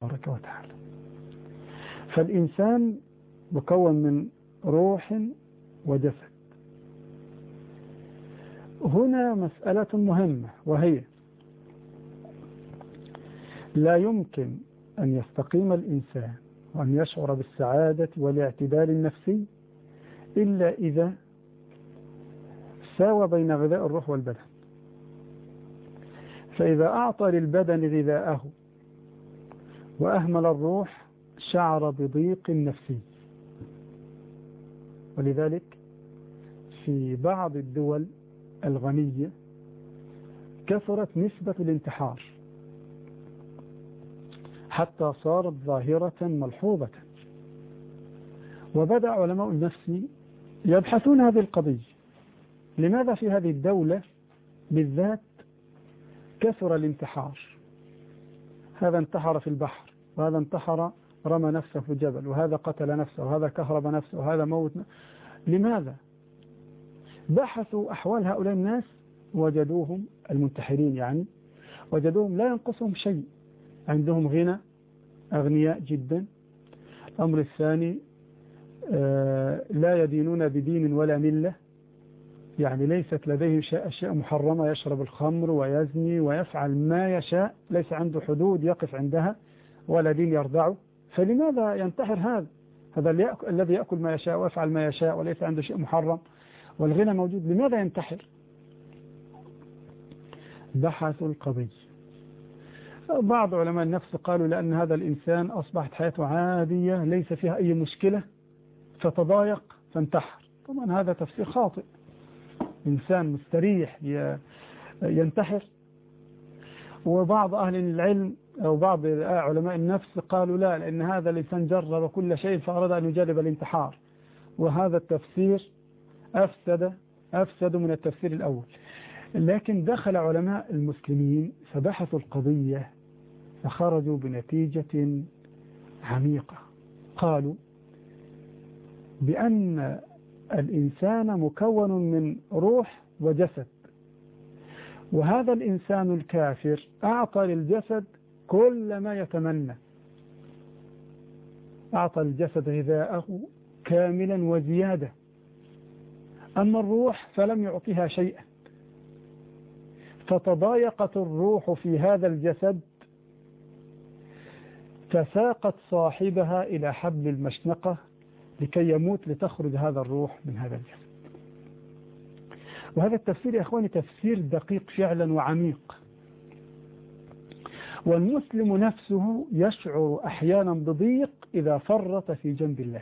تبارك وتعالى. فالإنسان مكون من روح وجسد. هنا مسألة مهمة، وهي لا يمكن أن يستقيم الإنسان وأن يشعر بالسعادة والاعتدال النفسي إلا إذا ساوى بين غذاء الروح والبدن. فإذا أعطى للبدن غذاءه وأهمل الروح شعر بضيق نفسي. ولذلك في بعض الدول الغنية كثرت نسبة الانتحار حتى صارت ظاهرة ملحوظة، وبدأ علماء النفس يبحثون هذه القضية. لماذا في هذه الدولة بالذات كثر الانتحار؟ هذا انتحر في البحر، وهذا انتحر رمى نفسه في جبل، وهذا قتل نفسه، وهذا كهرب نفسه، وهذا موت. لماذا؟ بحثوا أحوال هؤلاء الناس وجدوهم المنتحرين، يعني وجدوهم لا ينقصهم شيء، عندهم غنى، أغنياء جدا. الأمر الثاني لا يدينون بدين ولا ملة، يعني ليست لديهم أشياء محرمة، يشرب الخمر ويزني ويفعل ما يشاء، ليس عنده حدود يقف عندها ولا دين يرضعه. فلماذا ينتحر هذا الذي يأكل ما يشاء ويفعل ما يشاء وليس عنده شيء محرم والغنى موجود؟ لماذا ينتحر؟ بحثوا القضية. بعض علماء النفس قالوا لأن هذا الإنسان أصبحت حياته عادية ليس فيها أي مشكلة فتضايق فانتحر. طبعا هذا تفسير خاطئ. إنسان مستريح ينتحر؟ وبعض أهل العلم أو بعض علماء النفس قالوا لا، لأن هذا الإنسان جرب كل شيء فأراد أن يجرب الانتحار، وهذا التفسير أفسد من التفسير الأول. لكن دخل علماء المسلمين فبحثوا القضية فخرجوا بنتيجة عميقة. قالوا بأن الإنسان مكون من روح وجسد، وهذا الإنسان الكافر أعطى للجسد كل ما يتمنى، أعطى الجسد غذاءه كاملا وزيادة، أما الروح فلم يعطيها شيئا، فتضايقت الروح في هذا الجسد فساقت صاحبها إلى حبل المشنقة لكي يموت لتخرج هذا الروح من هذا الجسد. وهذا التفسير يا أخواني تفسير دقيق فعلا وعميق. والمسلم نفسه يشعر أحيانا بضيق إذا فرط في جنب الله،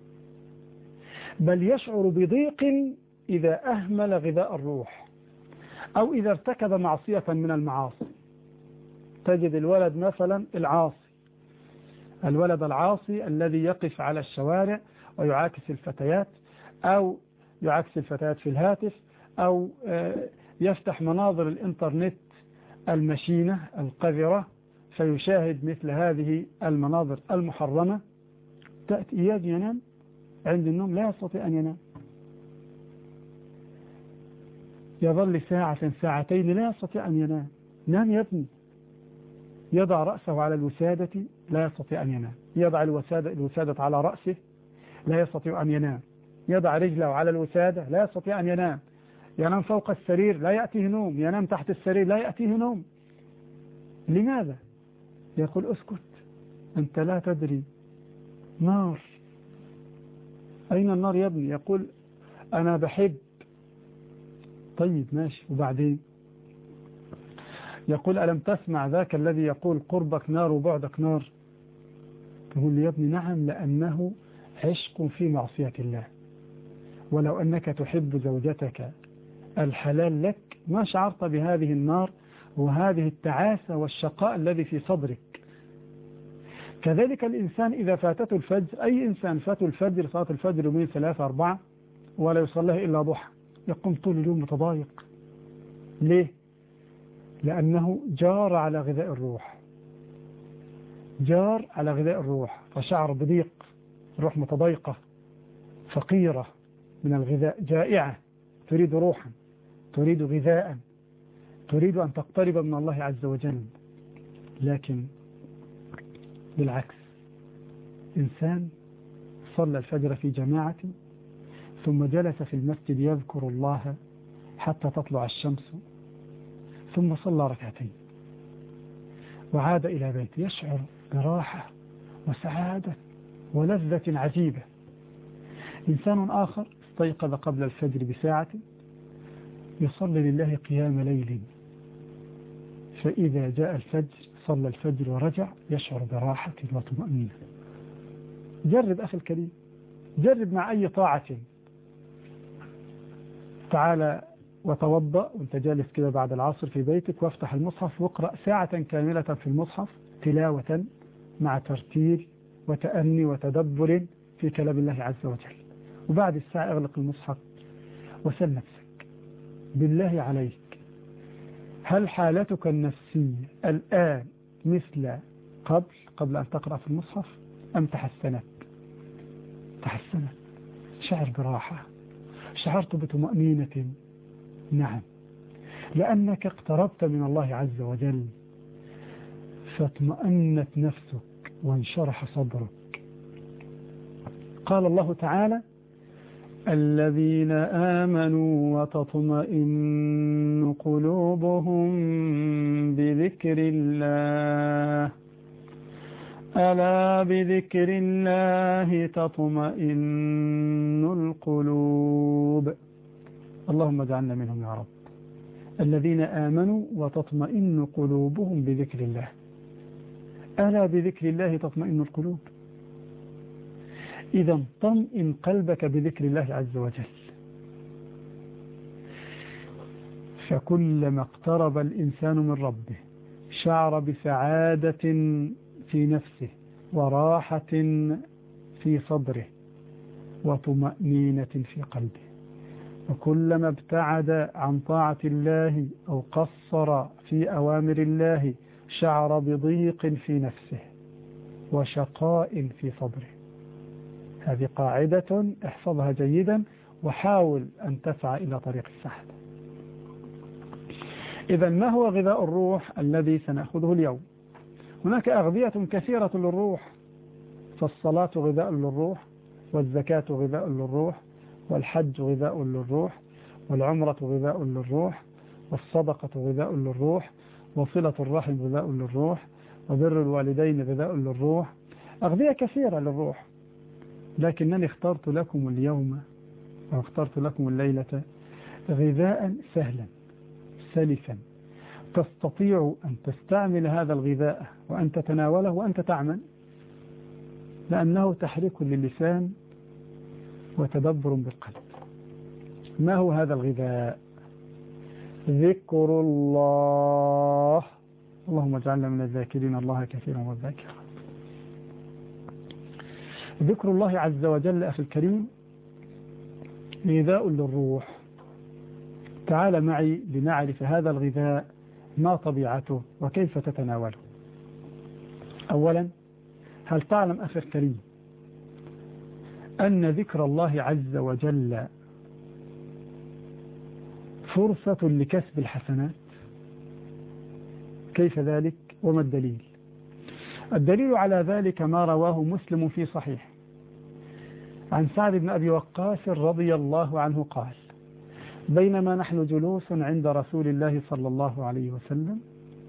بل يشعر بضيق إذا أهمل غذاء الروح أو إذا ارتكب معصية من المعاصي. تجد الولد مثلا الولد العاصي الذي يقف على الشوارع ويعاكس الفتيات، أو يعاكس الفتيات في الهاتف، أو يفتح مناظر الإنترنت المشينة القذرة فيشاهد مثل هذه المناظر المحرمة. تأتي إياه ينام، عند النوم لا يستطيع أن ينام، يظل ساعة ساعتين لا يستطيع أن ينام. نام يا ابني. يضع رأسه على الوسادة لا يستطيع أن ينام، يضع الوسادة على رأسه لا يستطيع أن ينام، يضع رجله على الوسادة لا يستطيع أن ينام، ينام فوق السرير لا يأتيه نوم، ينام تحت السرير لا يأتيه نوم. لماذا؟ يقول اسكت، أنت لا تدري، نار. أين النار يا ابني؟ يقول أنا بحب. طيب ماشي، وبعدين؟ يقول ألم تسمع ذاك الذي يقول قربك نار وبعدك نار؟ تقول لي يا ابني نعم، لأنه عشق في معصية الله. ولو أنك تحب زوجتك الحلال لك ما شعرت بهذه النار وهذه التعاسة والشقاء الذي في صدرك. كذلك الإنسان إذا فاتته الفجر، أي إنسان فاته الفجر، صلاة الفجر يومين 3 4 ولا يصليها إلا ضحى، يقوم طول اليوم متضايق. ليه؟ لأنه جار على غذاء الروح، جار على غذاء الروح فشعر بضيق، الروح متضايقة فقيرة من الغذاء، جائعة، تريد روحا، تريد غذاء، تريد أن تقترب من الله عز وجل. لكن بالعكس، إنسان صلى الفجر في جماعة ثم جلس في المسجد يذكر الله حتى تطلع الشمس، ثم صلى ركعتين وعاد إلى بيته يشعر براحة وسعادة ولذة عجيبة. إنسان آخر استيقظ قبل الفجر بساعة يصلي لله قيام ليل، فإذا جاء الفجر صلى الفجر ورجع يشعر براحة وطمأنينة. جرب أخي الكريم، جرب مع أي طاعة. تعال وتوضأ وانت جالس كده بعد العصر في بيتك، وافتح المصحف واقرأ ساعة كاملة في المصحف تلاوة مع ترتيل وتأني وتدبر في كلام الله عز وجل. وبعد الساعة اغلق المصحف وسل نفسك بالله عليك، هل حالتك النفسية الآن مثل قبل أن تقرأ في المصحف أم تحسنت؟ شعر براحة، شعرت بطمأنينة. نعم، لأنك اقتربت من الله عز وجل فاطمأنت نفسك وانشرح صدرك. قال الله تعالى: الذين آمنوا وتطمئن قلوبهم بذكر الله ألا بذكر الله تطمئن القلوب. اللهم اجعلنا منهم يا رب. الذين آمنوا وتطمئن قلوبهم بذكر الله ألا بذكر الله تطمئن القلوب. إذا طمئن قلبك بذكر الله عز وجل، فكلما اقترب الإنسان من ربه شعر بسعادة في نفسه وراحة في صدره وطمأنينة في قلبه. وكلما ابتعد عن طاعة الله أو قصر في أوامر الله شعر بضيق في نفسه وشقاء في صدره. هذه قاعدة احفظها جيدا وحاول أن تسعى إلى طريق السعادة. إذا ما هو غذاء الروح الذي سنأخذه اليوم؟ هناك أغذية كثيرة للروح، فالصلاة غذاء للروح، والزكاة غذاء للروح، والحج غذاء للروح، والعمرة غذاء للروح، والصدقة غذاء للروح، وصلة الرحم غذاء للروح، وبر الوالدين غذاء للروح. أغذية كثيرة للروح، لكنني اخترت لكم اليوم أو اخترت لكم الليلة غذاء سهلا سلسا تستطيع أن تستعمل هذا الغذاء وأن تتناوله وأنت تعمل، لأنه تحريك للسان وتدبر بالقلب. ما هو هذا الغذاء؟ ذكر الله. اللهم اجعلنا من الذاكرين الله كثيرا والذاكرات. ذكر الله عز وجل أخي الكريم غذاء للروح. تعال معي لنعرف هذا الغذاء ما طبيعته وكيف تتناوله. أولا، هل تعلم أخي الكريم أن ذكر الله عز وجل فرصة لكسب الحسنات؟ كيف ذلك وما الدليل؟ الدليل على ذلك ما رواه مسلم في صحيح عن سعد بن أبي وقاص رضي الله عنه قال: بينما نحن جلوس عند رسول الله صلى الله عليه وسلم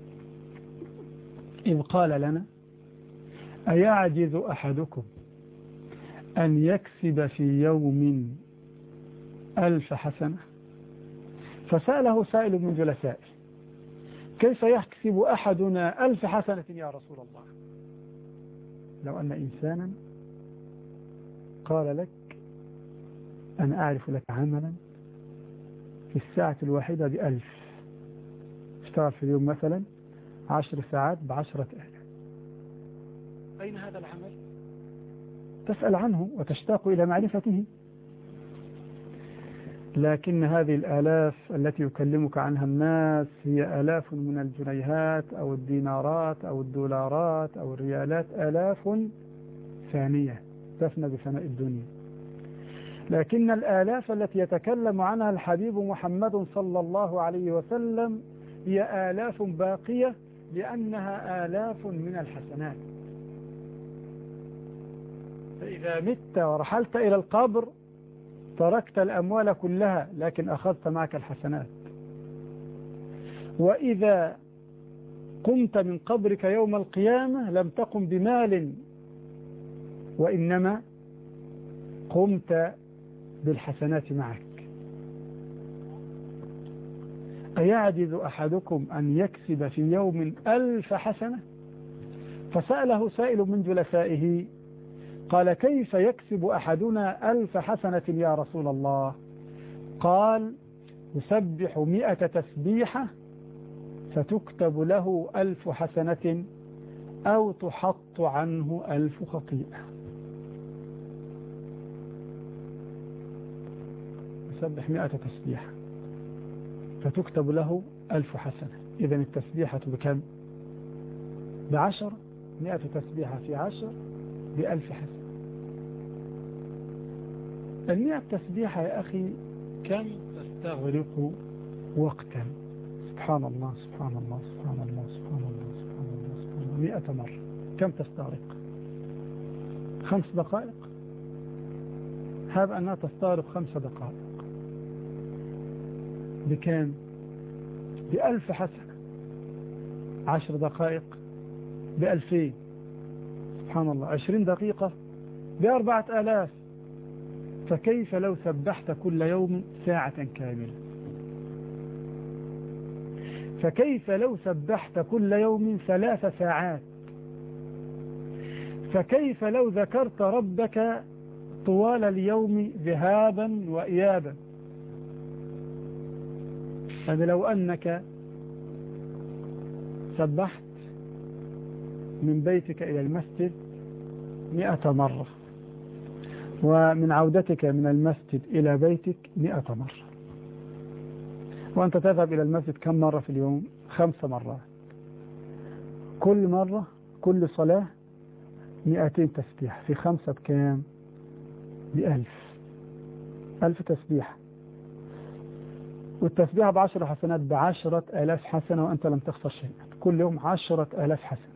إذ قال لنا: أيعجز أحدكم أن يكسب في يوم 1000 حسنة؟ فسأله سائل من جلسائه: كيف يكسب أحدنا 1000 حسنة يا رسول الله؟ لو أن إنسانا قال لك: أنا أعرف لك عملا في الساعة الواحدة ب1000، اشتغل في اليوم مثلا 10 ساعات ب10,000، أين هذا العمل؟ تسأل عنه وتشتاق إلى معرفته. لكن هذه الآلاف التي يكلمك عنها الناس هي آلاف من الجنيهات أو الدينارات أو الدولارات أو الريالات، آلاف ثانية تفنى بفناء الدنيا. لكن الآلاف التي يتكلم عنها الحبيب محمد صلى الله عليه وسلم هي آلاف باقية، لأنها آلاف من الحسنات. فإذا مت ورحلت إلى القبر تركت الأموال كلها لكن أخذت معك الحسنات. وإذا قمت من قبرك يوم القيامة لم تقم بمال وإنما قمت بالحسنات معك. أيعجز أحدكم أن يكسب في يوم 1000 حسنة؟ فسأله سائل من جلسائه قال كيف يكسب أحدنا 1000 حسنة يا رسول الله؟ قال يسبح 100 تسبيحة فتكتب له 1000 حسنة أو تحط عنه 1000 خطيئة. يسبح 100 تسبيحة فتكتب له 1000 حسنة. إذن التسبيحة بكم؟ ب10. 100 تسبيحة في 10 ب1000 حسنة. 100 تسبيحة يا أخي كم تستغرق وقتا؟ سبحان الله سبحان الله سبحان الله سبحان الله سبحان الله سبحان الله 100 مرة كم تستغرق؟ 5 دقائق. هذا أنها تستغرق 5 دقائق بكام؟ ب1000 حسنة. 10 دقائق ب2000. سبحان الله. 20 دقيقة ب4000. فكيف لو سبحت كل يوم ساعة كاملة؟ فكيف لو سبحت كل يوم 3 ساعات؟ فكيف لو ذكرت ربك طوال اليوم ذهابا وإيابا؟ هذا لو أنك سبحت من بيتك إلى المسجد 100 مرة ومن عودتك من المسجد إلى بيتك 100 مرة، وأنت تذهب إلى المسجد كم مرة في اليوم؟ 5 مرات. كل مرة كل صلاة 200 تسبيح في 5 بكام؟ ب1000. 1000 تسبيح. والتسبيح ب10 حسنات ب10,000 حسنة وأنت لم تخسر شيئا. كل يوم 10,000 حسنة.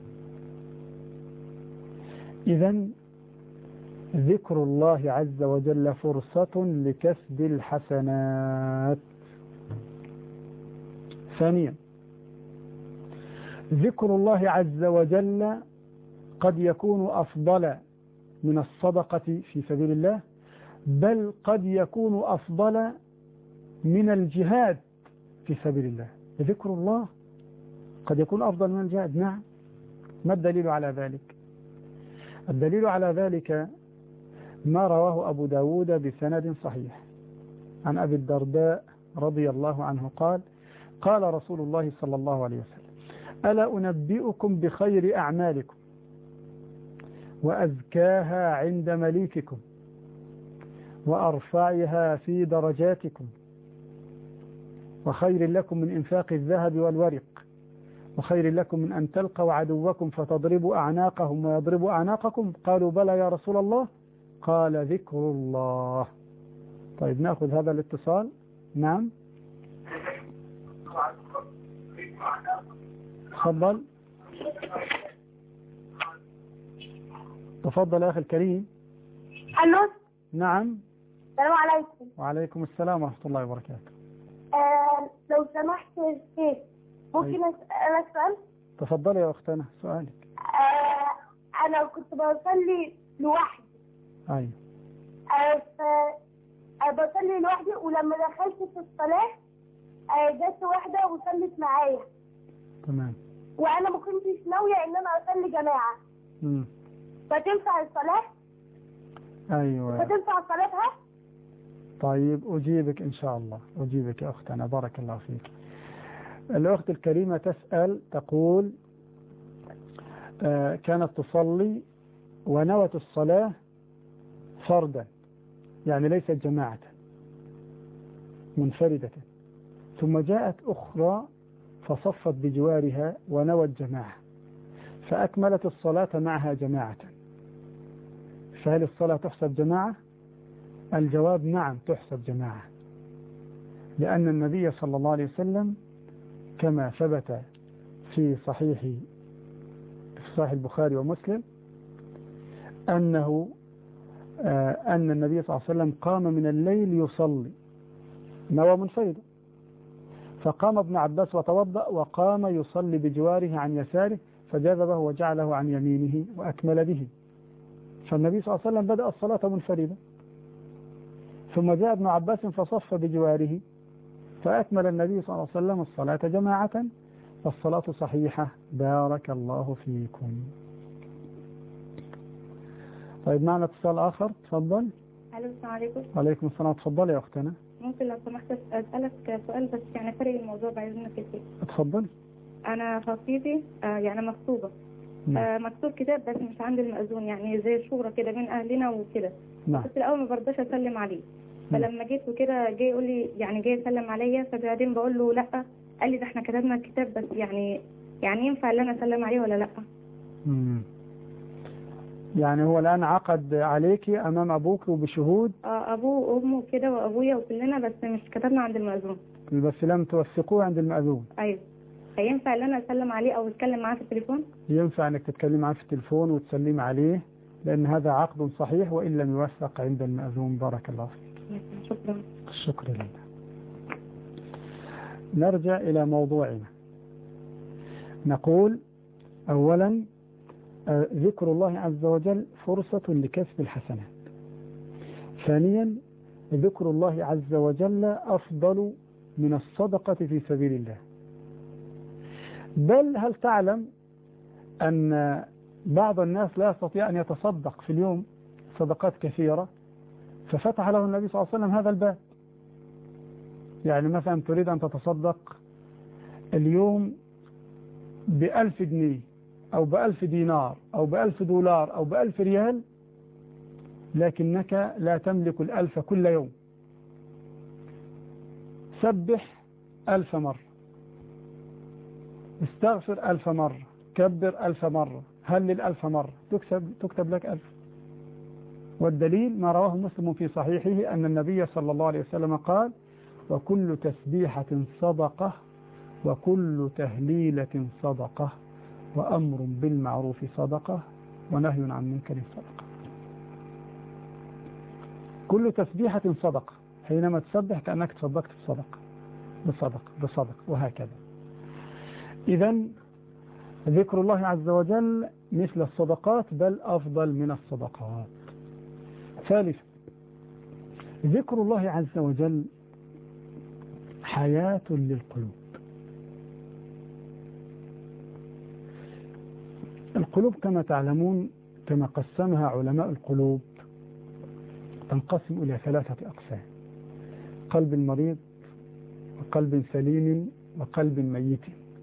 إذن ذكر الله عز وجل فرصة لكسب الحسنات. ثانيا ذكر الله عز وجل قد يكون أفضل من الصدقة في سبيل الله، بل قد يكون أفضل من الجهاد في سبيل الله. ذكر الله قد يكون أفضل من الجهاد. نعم. ما الدليل على ذلك؟ الدليل على ذلك ما رواه أبو داود بسند صحيح عن أبي الدرداء رضي الله عنه قال قال رسول الله صلى الله عليه وسلم ألا أنبئكم بخير أعمالكم وأزكاها عند مليككم وأرفعها في درجاتكم وخير لكم من إنفاق الذهب والورق وخير لكم من أن تلقوا عدوكم فتضربوا أعناقهم ويضربوا أعناقكم؟ قالوا بلى يا رسول الله. قال ذكر الله. طيب نأخذ هذا الاتصال. نعم تفضل. تفضل يا أخي الكريم. الو. نعم. السلام عليكم. وعليكم السلام ورحمة الله وبركاته. لو سمحت يا شيخ ممكن أسألك سؤال؟ تفضل يا أختنا سؤالك. أنا كنت بصلي لوحدي. أيوة. بصلي لوحدي ولما دخلت في الصلاة جت واحدة وصلت معايا. تمام. وأنا ما كنتش ناوية إن أنا أصلي جماعة. فتنفع الصلاة؟ أيوة. فتنفع صلاتها؟ طيب أجيبك إن شاء الله. أجيبك يا أختنا بارك الله فيك. الأخت الكريمة تسأل تقول كانت تصلي ونوت الصلاة فردا يعني ليست جماعة منفردة، ثم جاءت أخرى فصفت بجوارها ونوت جماعة فأكملت الصلاة معها جماعة، فهل الصلاة تحسب جماعة؟ الجواب نعم تحسب جماعة، لأن النبي صلى الله عليه وسلم كما ثبت في صحيح البخاري ومسلم أن النبي صلى الله عليه وسلم قام من الليل يصلي، نوى منفردا، فقام ابن عباس وتوضأ وقام يصلي بجواره عن يساره، فجذبه وجعله عن يمينه وأكمل به. فالنبي صلى الله عليه وسلم بدأ الصلاة منفردا، ثم جاء ابن عباس فصف بجواره، فأكمل النبي صلى الله عليه وسلم الصلاة جماعة، والصلاة صحيحة. بارك الله فيكم. طيب معنا اتصال آخر، تفضل. الو، السلام عليكم. وعليكم السلام، تفضل يا أختنا. ممكن لو سمحت أسألك سؤال بس يعني فرق الموضوع بعيد منك كتير. اتفضل. أنا خطيبي يعني مخطوبة، نعم. مكتوب كتاب بس مش عند المأذون، يعني زي شورى كده بين أهلنا وكده. نعم. بس الأول ما برضاش أسلم عليه، فلما جيت وكده جاي يقول لي يعني جاي يسلم عليا، فبعدين بقول له لأ، قال لي ده احنا كتبنا الكتاب بس يعني ينفع ان انا اسلم عليه ولا لأ؟ يعني هو الآن عقد عليكي أمام أبوك وبشهود؟ أبوه وأمه كده وأبويا وكلنا، بس مش كتبنا عند المأذون. بس لم توثقوه عند المأذون؟ أيوه. هينفع ان انا اسلم عليه او اتكلم معاه في التليفون؟ ينفع انك تتكلم معاه في التليفون وتسلم عليه، لأن هذا عقد صحيح وإن لم يوثق عند المأذون. بارك الله فيك. شكرا. شكرا لله. نرجع إلى موضوعنا. نقول أولا ذكر الله عز وجل فرصة لكسب الحسنات. ثانيا ذكر الله عز وجل أفضل من الصدقة في سبيل الله. بل هل تعلم أن بعض الناس لا يستطيع أن يتصدق في اليوم صدقات كثيرة، ففتح له النبي صلى الله عليه وسلم هذا الباب. يعني مثلا تريد أن تتصدق اليوم ب1000 جنيه أو ب1000 دينار أو ب1000 دولار أو ب1000 ريال، لكنك لا تملك 1000 كل يوم. سبح 1000 مرة، استغفر 1000 مرة، كبر 1000 مرة، هلل 1000 مرة، تكتب لك 1000. والدليل ما رواه مسلم في صحيحه أن النبي صلى الله عليه وسلم قال: وكل تسبيحة صدقة، وكل تهليلة صدقة، وأمر بالمعروف صدقة، ونهي عن منكر صدقة. كل تسبيحة صدقة، حينما تسبح كأنك تصدقت بصدقة وهكذا. إذن ذكر الله عز وجل مثل الصدقات، بل أفضل من الصدقات. ثالثا ذكر الله عز وجل حياة للقلوب. القلوب كما تعلمون، كما قسمها علماء القلوب، تنقسم إلى 3 أقسام: قلب مريض، وقلب سليم، وقلب ميت.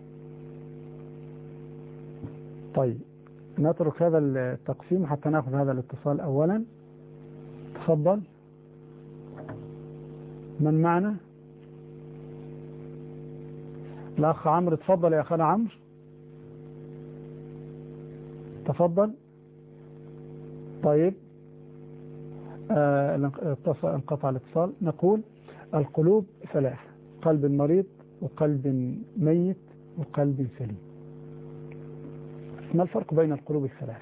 طيب نترك هذا التقسيم حتى نأخذ هذا الاتصال أولا. تفضل. من معنا؟ الأخ عمرو. تفضل يا أخانا عمرو، تفضل. طيب انقطع الاتصال. نقول القلوب 3: قلب مريض، وقلب ميت، وقلب سليم. ما الفرق بين القلوب 3؟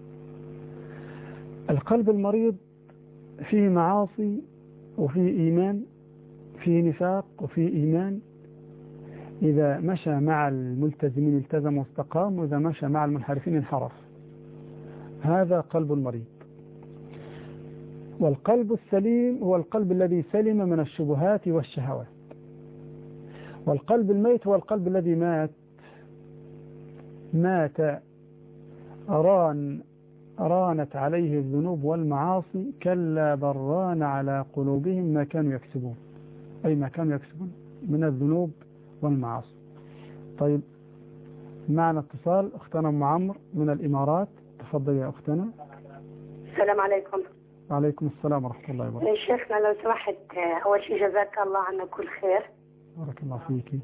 القلب المريض فيه معاصي وفيه إيمان، فيه نفاق وفيه إيمان. إذا مشى مع الملتزمين التزم واستقام، وإذا مشى مع المنحرفين انحرف. هذا قلب المريض. والقلب السليم هو القلب الذي سلم من الشبهات والشهوات. والقلب الميت هو القلب الذي مات رانت عليه الذنوب والمعاصي، كلا بل ران على قلوبهم ما كانوا يكسبون، أي ما كانوا يكسبون من الذنوب والمعاصي. طيب معنا اتصال. أختنا أم عمرو من الإمارات. تفضل يا أختنا. السلام عليكم. وعليكم السلام ورحمة الله وبركاته. شيخنا لو سمحت، أول شيء جزاك الله عنا كل خير. بارك الله فيكي.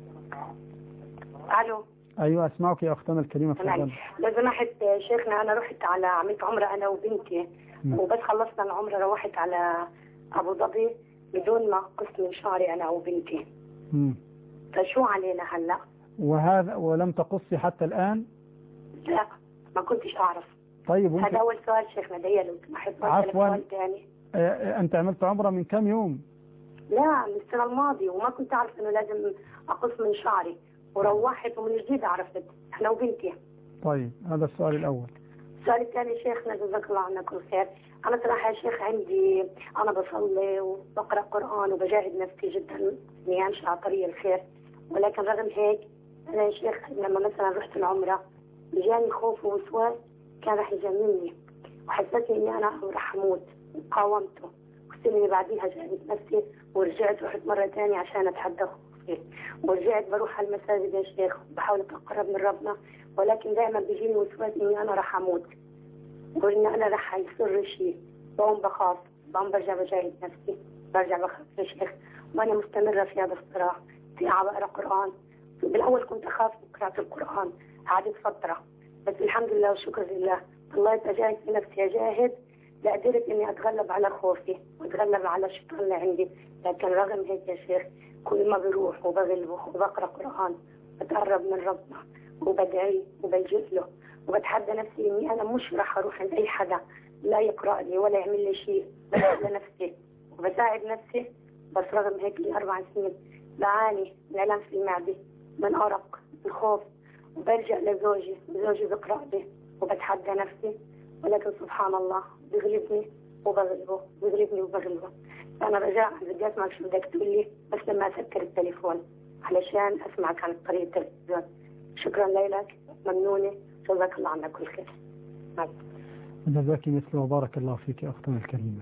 ألو. أيوة أسمعك يا أختنا الكريمة. تفضل. لو سمحت شيخنا، أنا رحت على عملت عمرة أنا وبنتي، وبس خلصنا العمرة روحت على أبو ظبي بدون ما قص من شعري أنا وبنتي. فشو علينا هلا؟ وهذا ولم تقصي حتى الآن؟ لا، ما كنتش أعرف. طيب هذا أول سؤال شيخنا دي لو سمحت. عفوا سؤال ثاني. أنت عملت عمرة من كم يوم؟ لا من السنة الماضية، وما كنت أعرف إنه لازم أقص من شعري، وروحت ومن جديد عرفت أنا وبنتي. طيب هذا السؤال الأول. السؤال الثاني شيخنا جزاك الله عنك كل خير. أنا صراحة يا شيخ عندي أنا بصلي وبقرأ قرآن وبجاهد نفسي جدا إني أمشي على طريق الخير، ولكن رغم هيك أنا يا شيخ لما مثلا رحت العمرة جاني خوف ووسواس كان رح يجنني، وحسيت إني أنا رح أموت وقاومته، والسنة اللي بعديها جاهدت نفسي ورجعت رحت مرة ثانية عشان أتحدى خوفي، ورجعت بروح على المساجد يا شيخ وبحاول أتقرب من ربنا، ولكن دائما بيجيني وسواس إني أنا رح أموت وإن أنا رح يصير شيء، بقوم بخاف، بقوم برجع بجاهد نفسي، برجع بخاف يا شيخ، وأنا مستمرة في هذا الصراع. عم بقرأ قرآن، بالأول كنت أخاف من قراءة القرآن، قعدت فترة، بس الحمد لله والشكر لله طلعت أجاهد في نفسي أجاهد لقدرت إني أتغلب على خوفي وأتغلب على الشيطان اللي عندي. لكن رغم هيك يا شيخ كل ما بروح وبغلبه وبقرأ قرآن بتقرب من ربنا وبدعي وبلجئ له وبتحدى نفسي إني أنا مش راح أروح عند أي حدا لا يقرأ لي ولا يعمل لي شيء، بس لنفسي وبساعد نفسي. بس رغم هيك لي 4 سنين بعاني من ألم في المعدة، من أرق، من خوف، وبلجأ لزوجي وزوجي بقرأ لي وبتحدى نفسي، ولكن سبحان الله بيغلبني وبغلبه، بيغلبني وبغلبه. أنا رجاء بدي أسمع شو بدك تقول لي بس لما أسكر التليفون علشان أسمعك عن طريق التلفزيون. شكرا لك، ممنونة، جزاك الله عنك كل خير. جزاك مثل وبارك الله فيك أختنا الكريمة.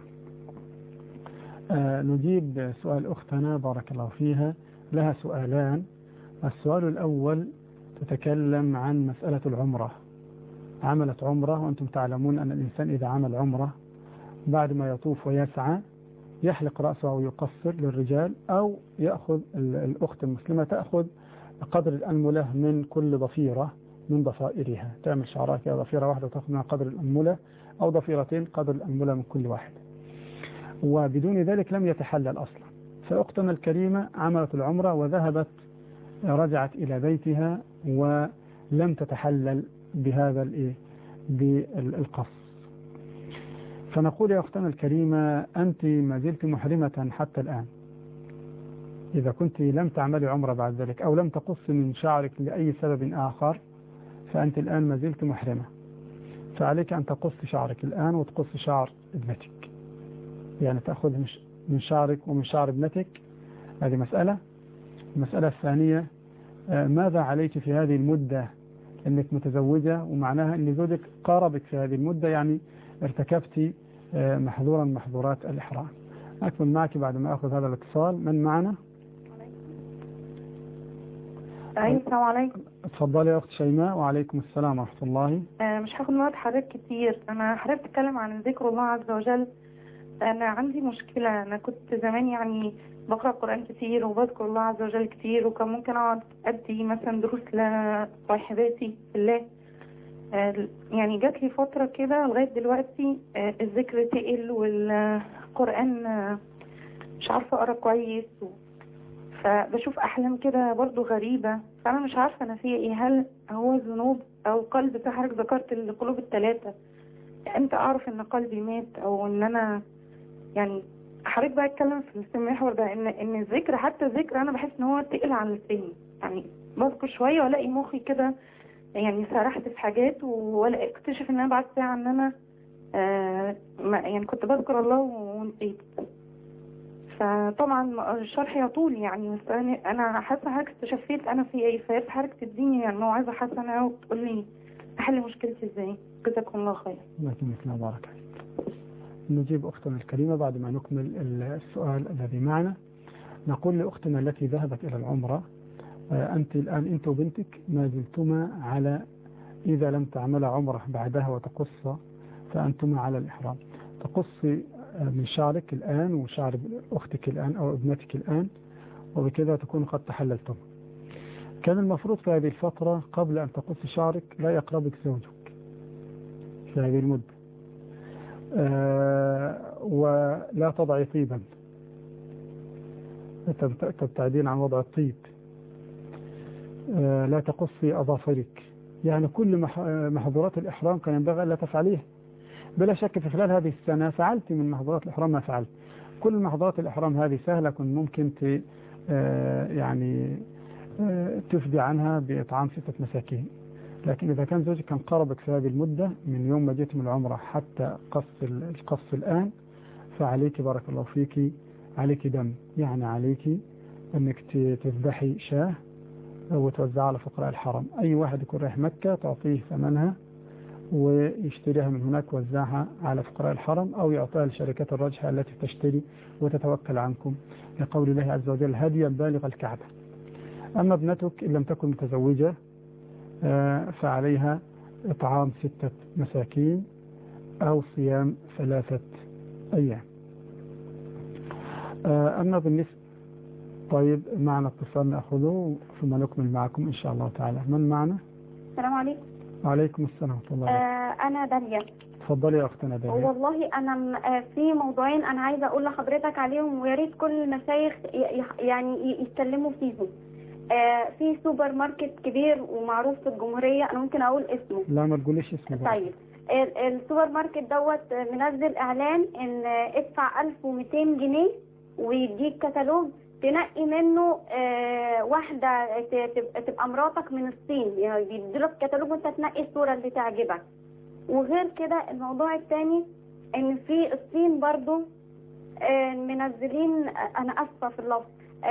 نجيب سؤال أختنا بارك الله فيها، لها سؤالان. السؤال الأول تتكلم عن مسألة العمرة. عملت عمرة، وأنتم تعلمون أن الإنسان إذا عمل عمرة بعد ما يطوف ويسعى يحلق رأسه أو يقصر للرجال، أو يأخذ الأخت المسلمة تأخذ قدر الأنملة من كل ضفيرة من ضفائرها، تعمل شعرها كده ضفيرة واحدة وتأخذ منها قدر الأنملة، أو ضفيرتين قدر الأنملة من كل واحد، وبدون ذلك لم يتحلل أصلا. فأختنا الكريمة عملت العمرة وذهبت رجعت إلى بيتها ولم تتحلل بهذا بالقص. فنقول يا أختنا الكريمة أنت ما زلت محرمة حتى الآن. إذا كنت لم تعملي عمرة بعد ذلك أو لم تقص من شعرك لأي سبب آخر فأنت الآن ما زلت محرمة، فعليك أن تقص شعرك الآن وتقص شعر ابنتك، يعني تأخذ من شعرك ومن شعر ابنتك. هذه مسألة. المسألة الثانية، ماذا عليك في هذه المدة؟ أنك متزوجة ومعناها أن زوجك قاربك في هذه المدة، يعني ارتكبت محظورا محظورات الإحرام. أكمل معك بعد ما أخذ هذا الاتصال. من معنا؟ السلام عليكم. اتفضلي يا أخت شيماء. وعليكم السلام ورحمة الله. مش هاخد وقت حضرتك كتير. أنا حضرتك أتكلم عن ذكر الله عز وجل. أنا عندي مشكلة، أنا كنت زمان يعني بقرأ قرآن كتير وبذكر الله عز وجل كتير، وكان ممكن أقعد أدي مثلا دروس لصاحباتي في الله. يعني جات لي فترة كده لغاية دلوقتي الذكر تقل والقرآن مش عارفة أقرأ كويس، فبشوف أحلام كده برضو غريبة، فأنا مش عارفة أنا فيها إيه، هل هو ذنوب أو قلب؟ حضرتك ذكرت القلوب الثلاثة، أنت أعرف إن قلبي مات أو إن أنا يعني حضرتك بقى أتكلم في المحور ده إن الذكر، حتى الذكر أنا بحس إن هو تقل عن لساني، يعني بذكر شوية وألاقي مخي كده يعني سرحت في حاجات، ولا اكتشف إن أنا بعد ساعة إن أنا يعني كنت بذكر الله ونسيت. فطبعا الشرح يطول يعني، بس انا حاسه حضرتك استشفيت انا في ايه، فيا حضرتك تديني يعني موعظه حسنه وتقول لي احل مشكلتي ازاي. جزاكم الله خير. لكن مثل بارك. نجيب اختنا الكريمه بعد ما نكمل السؤال الذي معنا. نقول لاختنا التي ذهبت الى العمره، انت الان انت وبنتك ما زلتما على، اذا لم تعملا عمره بعدها وتقص فانتما على الاحرام. تقصي من شعرك الآن وشعر أختك الآن أو ابنتك الآن، وبكذا تكون قد تحللتم. كان المفروض في هذه الفترة قبل أن تقص شعرك لا يقربك زوجك في هذه المدة، ولا تضعي طيبا، تبتعدين عن وضع الطيب، لا تقصي أظافرك يعني كل محظورات الإحرام كان ينبغي ألا تفعليها. بلا شك في خلال هذه السنة فعلت من محظورات الإحرام ما فعلت. كل محظورات الإحرام هذه سهلة، كنت ممكن يعني تفدي عنها بإطعام 6 مساكين. لكن إذا كان زوجك كان قربك في هذه المدة من يوم ما جيت من العمرة حتى القص الآن، فعليك بارك الله فيك عليك دم، يعني عليك أنك تذبحي شاه وتوزعها على فقراء الحرم. أي واحد يكون رايح مكة تعطيه ثمنها ويشتريها من هناك ووزعها على فقراء الحرم، أو يعطيها لشركات الرجحة التي تشتري وتتوكل عنكم، لقول الله عز وجل هديا بالغ الكعبة. أما ابنتك إن لم تكن متزوجة فعليها إطعام 6 مساكين أو صيام 3 أيام. أما بالنسبة طيب معنا اتصال نأخذه ثم نكمل معكم إن شاء الله تعالى. من معنا؟ السلام عليكم. وعليكم السلام ورحمة الله وبركاته. أنا داليا. تفضلي يا أختنا داليا. والله أنا في موضوعين أنا عايزة أقول لحضرتك عليهم، ويا ريت كل المشايخ يعني يتكلموا فيهم. في سوبر ماركت كبير ومعروف في الجمهورية، أنا ممكن أقول اسمه؟ لا ما تقوليش اسمه. طيب السوبر ماركت دوت منزل إعلان إن ادفع 1200 جنيه ويديك كتالوج تنقي منه واحدة تبقى مراتك من الصين، يعني بيديلك كتالوج وانت تنقي الصورة اللي تعجبك. وغير كده الموضوع الثاني ان في الصين برضو منزلين، انا اسفة في اللفظ،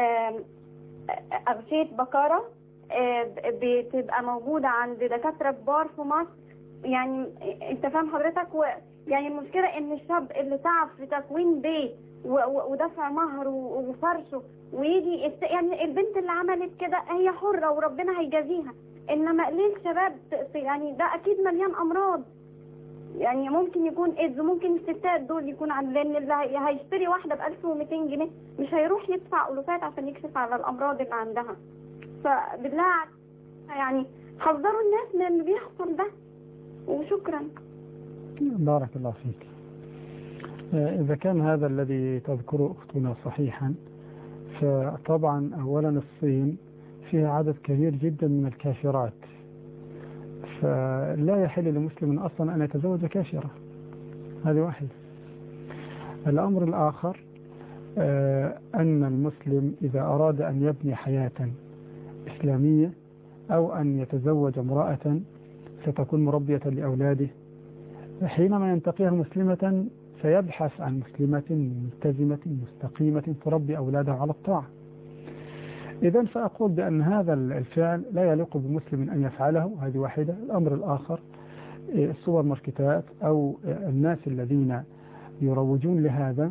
أغشية بكارة بتبقى موجودة عند دكاترة كبار في مصر. يعني انت فاهم حضرتك، يعني المشكلة ان الشاب اللي تعب في تكوين بيت ودفع مهر وفرشه ويجي يعني البنت اللي عملت كده هي حرة وربنا هيجازيها، انما ليه الشباب يعني ده اكيد مليان امراض، يعني ممكن يكون ايدز، ممكن الستات دول يكون لان اللي هيشتري واحدة ب 1200 جنيه مش هيروح يدفع ألوفات عشان يكشف على الامراض اللي عندها. فبالله يعني حذروا الناس من اللي بيحصل ده. وشكرا. بارك الله فيك. إذا كان هذا الذي تذكره أختنا صحيحا، فطبعا أولا الصين فيها عدد كبير جدا من الكافرات، فلا يحل لمسلم أصلا أن يتزوج كافرة. هذه واحدة. الأمر الآخر أن المسلم إذا أراد أن يبني حياة إسلامية أو أن يتزوج امرأة ستكون مربية لأولاده، حينما ينتقيها مسلمة سيبحث عن مسلمة ملتزمة مستقيمة تربي أولادها على الطاعة. إذن فأقول بأن هذا الفعل لا يليق بمسلم أن يفعله. هذه واحدة. الأمر الآخر السوبر ماركتات أو الناس الذين يروجون لهذا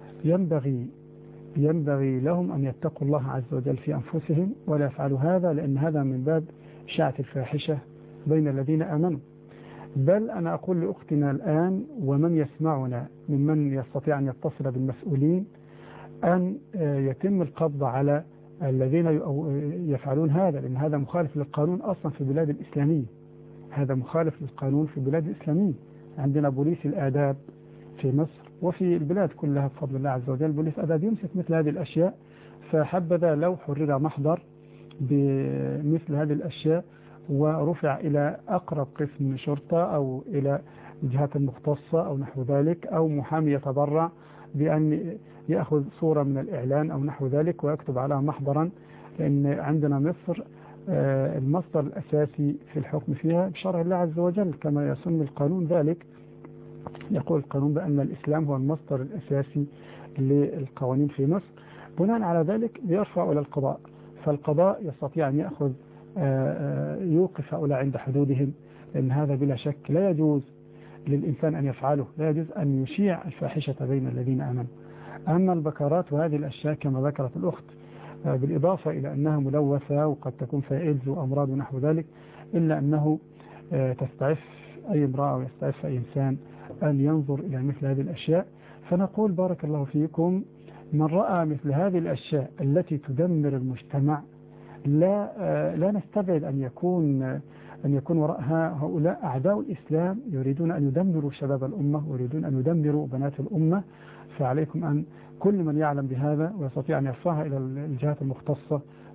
ينبغي لهم أن يتقوا الله عز وجل في أنفسهم ولا يفعلوا هذا، لأن هذا من باب شاعة الفاحشة بين الذين آمنوا. بل أنا أقول لأختنا الآن ومن يسمعنا ممن يستطيع أن يتصل بالمسؤولين أن يتم القبض على الذين يفعلون هذا، لأن هذا مخالف للقانون أصلا في البلاد الإسلامية. هذا مخالف للقانون في البلاد الإسلامية. عندنا بوليس الآداب في مصر وفي البلاد كلها بفضل الله عز وجل بوليس آداب يمسك مثل هذه الأشياء. فحبذا لو حرر محضر بمثل هذه الأشياء ورفع إلى أقرب قسم شرطة أو إلى الجهات المختصة أو نحو ذلك، أو محامي يتبرع بأن يأخذ صورة من الإعلان أو نحو ذلك ويكتب عليها محضرا، لأن عندنا مصر المصدر الأساسي في الحكم فيها بشرع الله عز وجل كما يسمي القانون ذلك. يقول القانون بأن الإسلام هو المصدر الأساسي للقوانين في مصر. بناء على ذلك يرفع إلى القضاء، فالقضاء يستطيع أن يأخذ يوقف هؤلاء عند حدودهم، لأن هذا بلا شك لا يجوز للإنسان أن يفعله، لا يجوز أن يشيع الفاحشة بين الذين آمنوا. أما البكارات وهذه الأشياء كما ذكرت الأخت بالإضافة إلى أنها ملوثة وقد تكون فيها إيدز وأمراض ونحو ذلك، إلا أنه تستعف أي امرأة ويستعف أي إنسان أن ينظر إلى مثل هذه الأشياء. فنقول بارك الله فيكم من رأى مثل هذه الأشياء التي تدمر المجتمع لا نستبعد أن يكون وراء هؤلاء أعداء الإسلام يريدون أن يدمروا شباب الأمة ويريدون أن يدمروا بنات الأمة. فعليكم أن كل من يعلم بهذا ويستطيع أن يرفعها إلى الجهات المختصة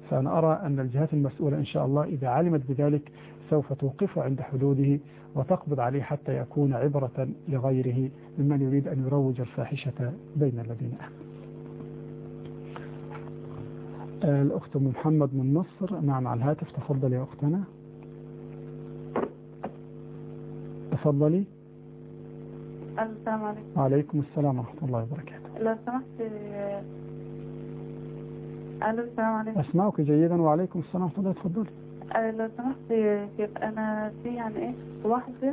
فأنا أرى أن الجهات المسؤولة إن شاء الله إذا علمت بذلك سوف توقفه عند حدوده وتقبض عليه حتى يكون عبرة لغيره ممن يريد أن يروج الفاحشة بين الذين آمنوا. الأخت محمد من مصر معنا على الهاتف. تفضلي يا أختنا. تفضلي. السلام عليكم. وعليكم السلام ورحمة الله وبركاته. لو سمحت. السلام عليكم. أسمعك جيدا. وعليكم السلام ورحمة الله. تفضلي. لو سمحت كيف أنا في يعني إيه واحدة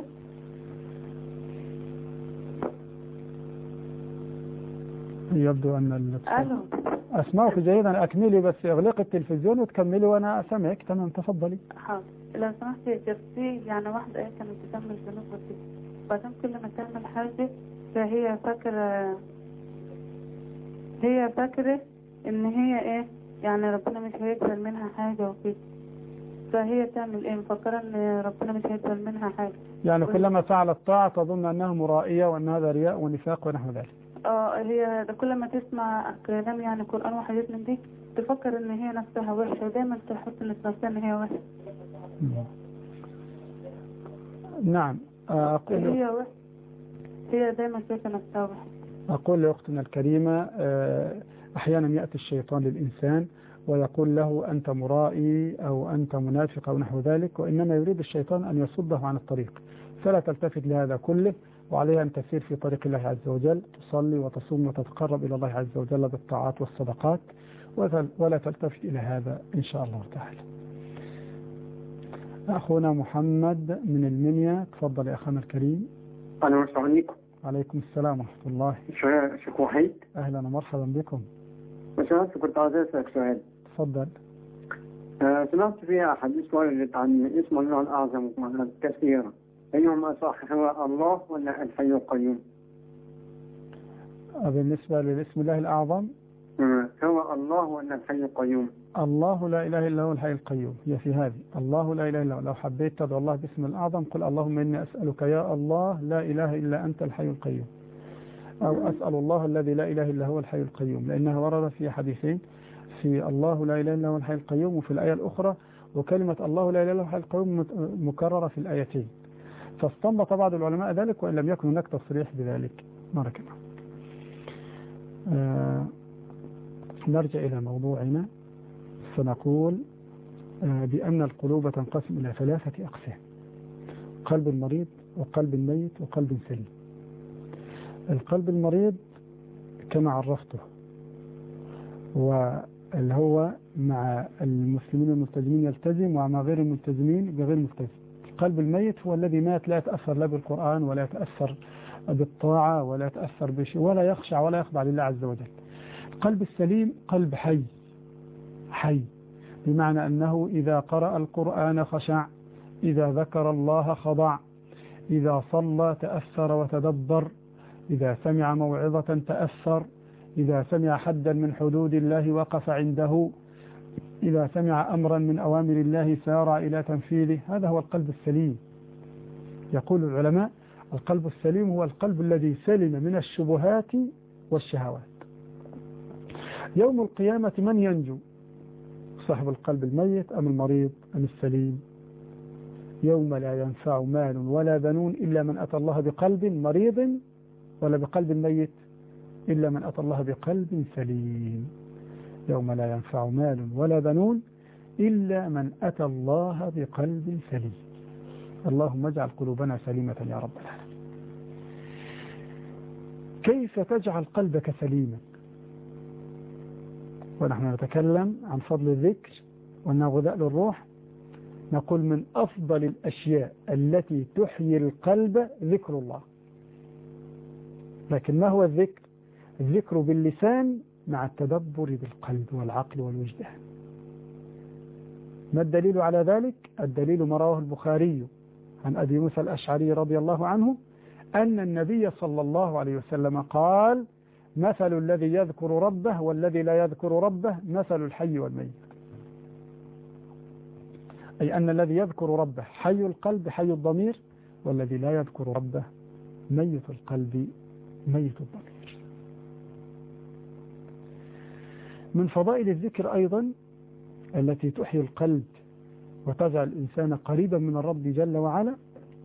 يبدو أن أسمعك جيدا. أكملي بس اغلقي التلفزيون وتكملي وأنا أسمعك. تمام. تفضلي. حاضر. لو سمحت كيف في يعني واحدة إيه كانت بتعمل ذنوب وكده بعدين كل ما تعمل حاجة فهي فاكرة إن هي إيه يعني ربنا مش هيقبل منها حاجة وكده فهي تعمل إيه مفكرة إن ربنا مش هيقبل منها حاجة يعني كلما فعلت طاعة تظن أنها مرائية وأن هذا رياء ونفاق ونحو ذلك. هي كل ما تسمع كلام يعني قرآن وحاجات من دي تفكر إن هي نفسها وحشة ودايما تحس إن نفسها إن هي وحشة. نعم. أقول هي دايما شايفة نفسها وحشة. أقول لأختنا الكريمة أحيانا يأتي الشيطان للإنسان ويقول له أنت مرائي أو أنت منافق أو نحو ذلك وإنما يريد الشيطان أن يصده عن الطريق فلا تلتفت لهذا كله وعليها أن تسير في طريق الله عز وجل تصلي وتصوم وتتقرب إلى الله عز وجل بالطاعات والصدقات ولا تلتفت إلى هذا إن شاء الله تعالى. أخونا محمد من المنيا. تفضل يا أخانا الكريم. السلام عليكم. عليكم السلام ورحمة الله. شيخ وحيد. أهلا ومرحبا بكم. سمعت كنت عايز أسألك سؤال. تفضل. سمعت فيها حديث وارد عن اسم الله الأعظم كثيرا أيهما صح هو الله ولا الحي القيوم؟ بالنسبة للاسم الله الأعظم هو الله ولا الحي القيوم؟ الله لا إله إلا هو الحي القيوم. هي في هذه الله لا إله إلا هو. لو حبيت تدعو الله باسم الأعظم قل اللهم إني أسألك يا الله لا إله إلا أنت الحي القيوم أو أسأل الله الذي لا إله إلا هو الحي القيوم لأنها ورد في حديثين في الله لا إله إلا هو الحي القيوم وفي الآية الأخرى وكلمة الله لا إله إلا هو الحي القيوم مكررة في الآيتين فاستنبط بعض العلماء ذلك وإن لم يكن هناك تصريح بذلك. بارك الله. نرجع إلى موضوعنا فنقول بأن القلوب تنقسم إلى 3 أقسام: قلب مريض وقلب ميت وقلب سليم. القلب المريض كما عرفته واللي هو مع المسلمين الملتزمين يلتزم ومع غير الملتزمين بغير ملتزم. القلب الميت هو الذي مات لا يتأثر لا بالقرآن ولا يتأثر بالطاعة ولا يتأثر بشيء ولا يخشع ولا يخضع لله عز وجل. القلب السليم قلب حي بمعنى أنه إذا قرأ القرآن خشع، إذا ذكر الله خضع، إذا صلى تأثر وتدبر، إذا سمع موعظة تأثر، إذا سمع حدا من حدود الله وقف عنده، إذا سمع أمرا من أوامر الله سارع إلى تنفيذه. هذا هو القلب السليم. يقول العلماء القلب السليم هو القلب الذي سلم من الشبهات والشهوات. يوم القيامة من ينجو؟ صاحب القلب الميت أم المريض أم السليم؟ يوم لا ينفع مال ولا بنون إلا من أتى الله بقلب مريض ولا بقلب ميت إلا من أتى الله بقلب سليم. يوم لا ينفع مال ولا بنون إلا من أتى الله بقلب سليم. اللهم اجعل قلوبنا سليمة يا رب العالمين. كيف تجعل قلبك سليما؟ ونحن نتكلم عن فضل الذكر وأنه غذاء للروح. نقول من أفضل الأشياء التي تحيي القلب ذكر الله. لكن ما هو الذكر؟ الذكر باللسان مع التدبر بالقلب والعقل والوجدان. ما الدليل على ذلك؟ الدليل ما رواه البخاري عن أبي موسى الأشعري رضي الله عنه أن النبي صلى الله عليه وسلم قال: مثل الذي يذكر ربه والذي لا يذكر ربه مثل الحي والميت. أي أن الذي يذكر ربه حي القلب حي الضمير، والذي لا يذكر ربه ميت القلب ميت الضمير. من فضائل الذكر أيضا التي تحيي القلب وتجعل الإنسان قريبا من الرب جل وعلا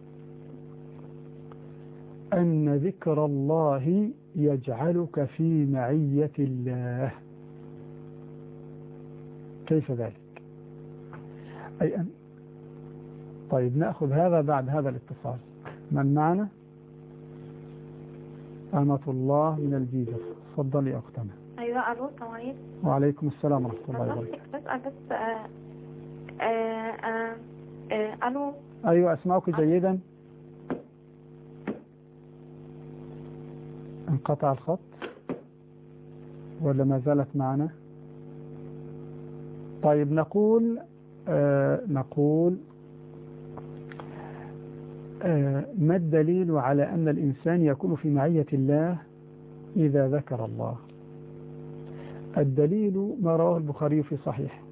أن ذكر الله يجعلك في معية الله. كيف ذلك؟ أي أن طيب نأخذ هذا بعد هذا الاتصال. من معنا؟ أمة الله من الجيزة. تفضلي أختنا. أيوة. ألو السلام عليكم. وعليكم السلام ورحمة الله وبركاته. بس ألو. أيوة أسمعك جيدا. انقطع الخط ولا ما زالت معنا؟ طيب نقول ما الدليل على أن الإنسان يكون في معية الله إذا ذكر الله؟ الدليل ما رواه البخاري في صحيح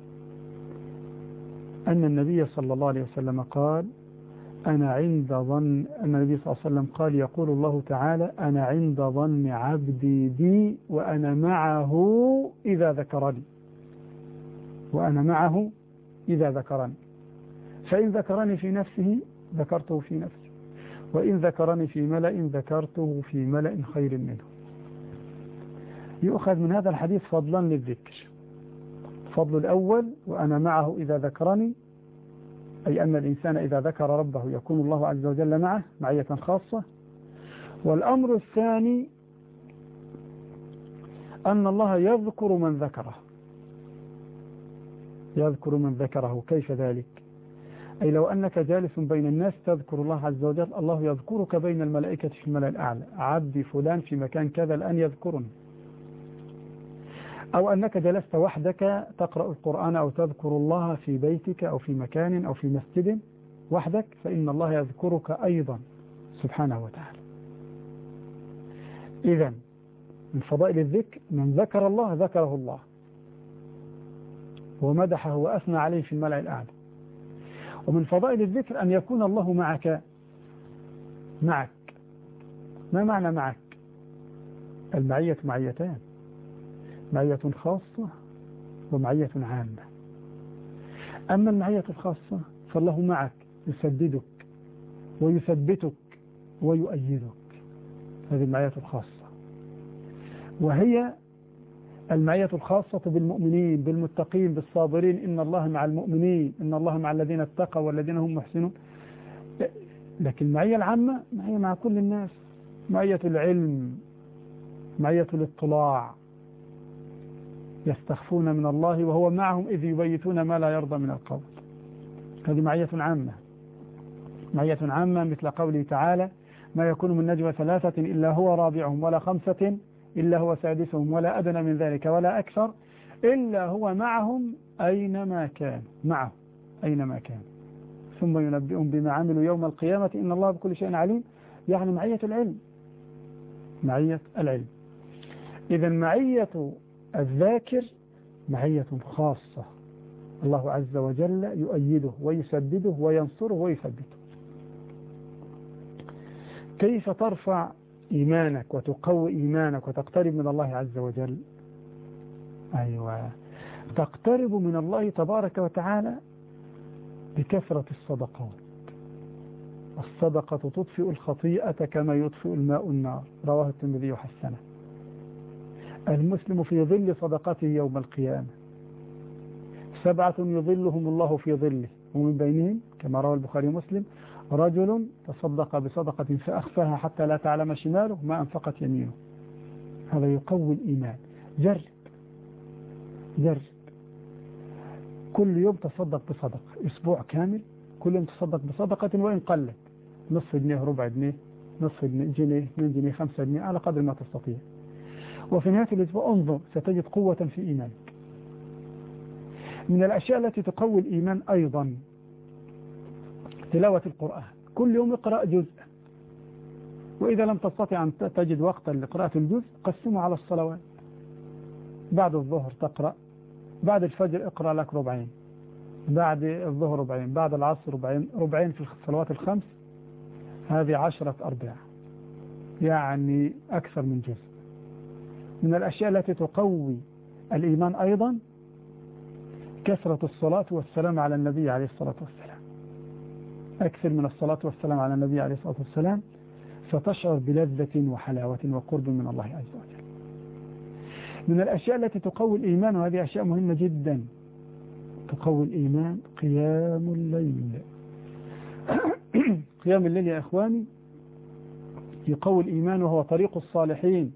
أن النبي صلى الله عليه وسلم قال أنا عند ظن، أن النبي صلى الله عليه وسلم قال يقول الله تعالى أنا عند ظن عبدي بي وأنا معه إذا ذكرني، وأنا معه إذا ذكرني، فإن ذكرني في نفسه ذكرته في نفسي، وإن ذكرني في ملأ ذكرته في ملأ خير منه. يؤخذ من هذا الحديث فضلا للذكر. فضل الأول وأنا معه إذا ذكرني، أي أن الإنسان إذا ذكر ربه يكون الله عز وجل معه معية خاصة. والأمر الثاني أن الله يذكر من ذكره، يذكر من ذكره. كيف ذلك؟ أي لو أنك جالس بين الناس تذكر الله عز وجل، الله يذكرك بين الملائكة في الملأ الأعلى، عبدي فلان في مكان كذا الآن يذكرني. أو أنك جلست وحدك تقرأ القرآن أو تذكر الله في بيتك أو في مكان أو في مسجد وحدك، فإن الله يذكرك أيضا سبحانه وتعالى. إذن من فضائل الذكر من ذكر الله ذكره الله ومدحه وأثنى عليه في الملأ الأعلى. ومن فضائل الذكر أن يكون الله معك. معك ما معنى معك؟ المعية معيتان، معية خاصة ومعية عامة. أما المعية الخاصة فالله معك يسددك ويثبتك ويؤيدك، هذه المعية الخاصة. وهي المعية الخاصة بالمؤمنين بالمتقين بالصابرين، إن الله مع المؤمنين إن الله مع الذين اتقوا والذين هم محسنون. لكن المعية العامة معية مع كل الناس، معية العلم، معية الاطلاع، يستخفون من الله وهو معهم إذ يبيتون ما لا يرضى من القول. هذه معية عامة. معية عامة مثل قوله تعالى ما يكون من نجوى ثلاثة إلا هو رابعهم ولا خمسة إلا هو سادسهم ولا أدنى من ذلك ولا أكثر إلا هو معهم أينما كان، معه أينما كان، ثم ينبئهم بما عملوا يوم القيامة إن الله بكل شيء عليم. يعني معية العلم، معية العلم. إذا معية الذاكر معية خاصة، الله عز وجل يؤيده ويسدده وينصره ويثبته. كيف ترفع إيمانك وتقوي إيمانك وتقترب من الله عز وجل؟ أيوة، تقترب من الله تبارك وتعالى بكثرة الصدقات. الصدقة تطفئ الخطيئة كما يطفئ الماء النار، رواه الترمذي وحسنه. المسلم في ظل صدقته يوم القيامة 7 يظلهم الله في ظله، ومن بينهم كما روى البخاري ومسلم رجل تصدق بصدقة فأخفاها حتى لا تعلم شماله ما أنفقت يمينه. هذا يقوي الإيمان. جرب كل يوم تصدق بصدقة، أسبوع كامل كل يوم تصدق بصدقة وإن قلت، نصف جنيه، ربع جنيه، نصف جنيه، 2 جنيه، 5 جنيه، على قدر ما تستطيع. وفي نهاية الأسبوع انظر ستجد قوة في إيمانك. من الأشياء التي تقوي الإيمان أيضا تلاوة القرآن. كل يوم اقرأ جزء، وإذا لم تستطع أن تجد وقتا لقراءة الجزء قسمه على الصلوات. بعد الظهر تقرأ، بعد الفجر اقرأ لك ربعين، بعد الظهر ربعين، بعد العصر ربعين في الصلوات الخمس، هذه 10 أرباع، يعني أكثر من جزء. من الأشياء التي تقوي الإيمان أيضا كثرة الصلاة والسلام على النبي عليه الصلاة والسلام، أكثر من الصلاة والسلام على النبي عليه الصلاة والسلام، فتشعر بلذة وحلاوة وقرب من الله عز وجل. من الأشياء التي تقوي الإيمان، وهذه أشياء مهمة جدا تقوي الإيمان، قيام الليل. قيام الليل يا إخواني يقوي الإيمان، وهو طريق الصالحين،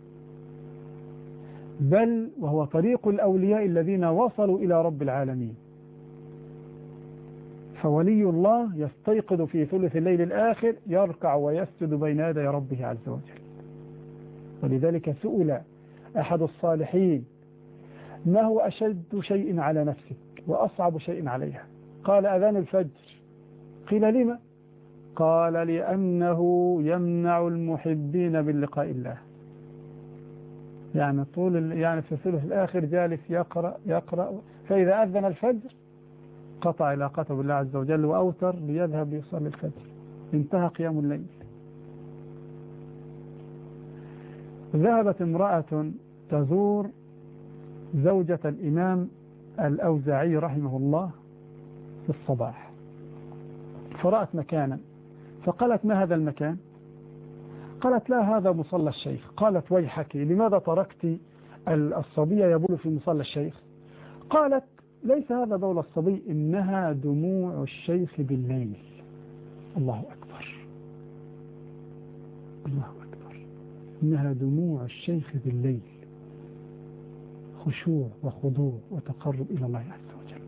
بل وهو طريق الأولياء الذين وصلوا إلى رب العالمين. فولي الله يستيقظ في ثلث الليل الآخر يركع ويسجد بين يدي ربه عز وجل. ولذلك سئل أحد الصالحين: ما هو أشد شيء على نفسك وأصعب شيء عليها؟ قال: أذان الفجر. قيل: لما؟ قال: لأنه يمنع المحبين من لقاء الله. يعني يعني في الثلث الآخر جالس يقرأ، فإذا أذن الفجر قطع علاقته بالله عز وجل وأوتر ليذهب يصلي الفجر، انتهى قيام الليل. ذهبت امرأة تزور زوجة الإمام الأوزاعي رحمه الله في الصباح، فرأت مكانا فقالت: ما هذا المكان؟ قالت: لا، هذا مصلى الشيخ. قالت: ويحك، لماذا تركت الصبي يبول في مصلى الشيخ؟ قالت: ليس هذا بول الصبي، إنها دموع الشيخ بالليل. الله أكبر، الله أكبر، إنها دموع الشيخ بالليل، خشوع وخضوع وتقرب إلى الله عز وجل.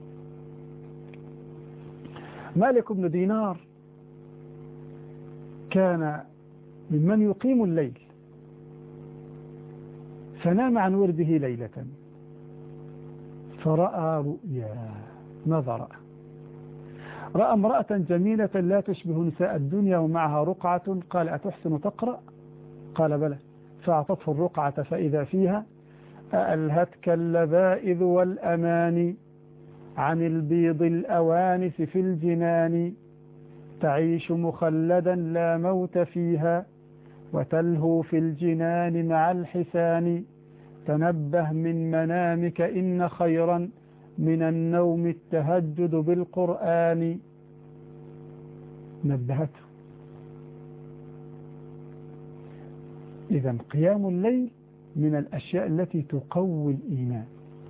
مالك بن دينار كان ممن يقيم الليل، فنام عن ورده ليلة فرأى رؤيا. ماذا رأى امرأة جميلة لا تشبه نساء الدنيا ومعها رقعة. قال: أتحسن تقرأ؟ قال: بلى. فأعطته الرقعة فإذا فيها: أألهتك اللذائذ والأماني عن البيض الأوانس في الجنان، تعيش مخلدا لا موت فيها وتلهو في الجنان مع الحسان، تنبه من منامك إن خيرا من النوم التهجد بالقرآن. نبهته. إذن قيام الليل من الأشياء التي تقوي الإيمان.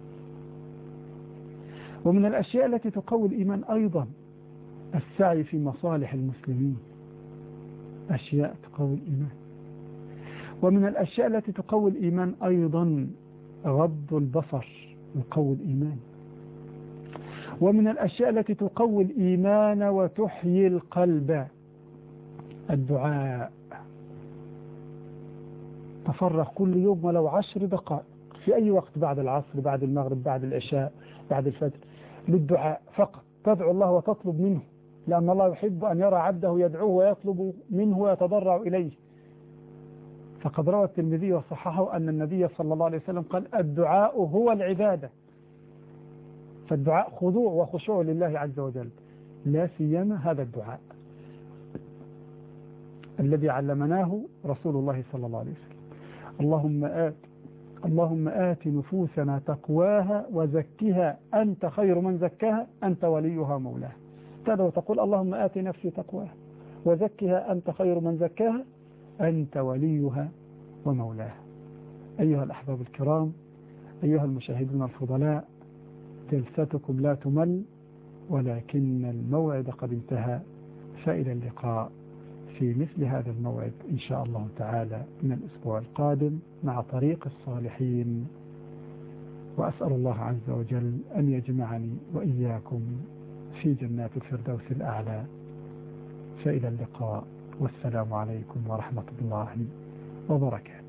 ومن الأشياء التي تقوي الإيمان أيضا السعي في مصالح المسلمين، أشياء تقوي الإيمان. ومن الأشياء التي تقوي الإيمان أيضا غض البصر يقوي الإيمان. ومن الأشياء التي تقوي الإيمان وتحيي القلب الدعاء. تفرغ كل يوم ولو 10 دقائق في أي وقت، بعد العصر، بعد المغرب، بعد العشاء، بعد الفجر، للدعاء فقط. تدعو الله وتطلب منه، لأن الله يحب أن يرى عبده يدعوه ويطلب منه ويتضرع إليه. فقد روى الترمذي وصححه أن النبي صلى الله عليه وسلم قال: الدعاء هو العبادة. فالدعاء خضوع وخشوع لله عز وجل، لا سيما هذا الدعاء الذي علمناه رسول الله صلى الله عليه وسلم: اللهم آت نفوسنا تقواها وزكها أنت خير من زكاها أنت وليها مولاها. تدعو تقول: اللهم آت نفسي تقواها وزكها أنت خير من زكاها أنت وليها ومولاها. أيها الأحباب الكرام، أيها المشاهدون الفضلاء، جلستكم لا تمل، ولكن الموعد قد انتهى، فإلى اللقاء في مثل هذا الموعد إن شاء الله تعالى من الأسبوع القادم مع طريق الصالحين. وأسأل الله عز وجل أن يجمعني وإياكم في جنات الفردوس الأعلى. فإلى اللقاء، والسلام عليكم ورحمة الله وبركاته.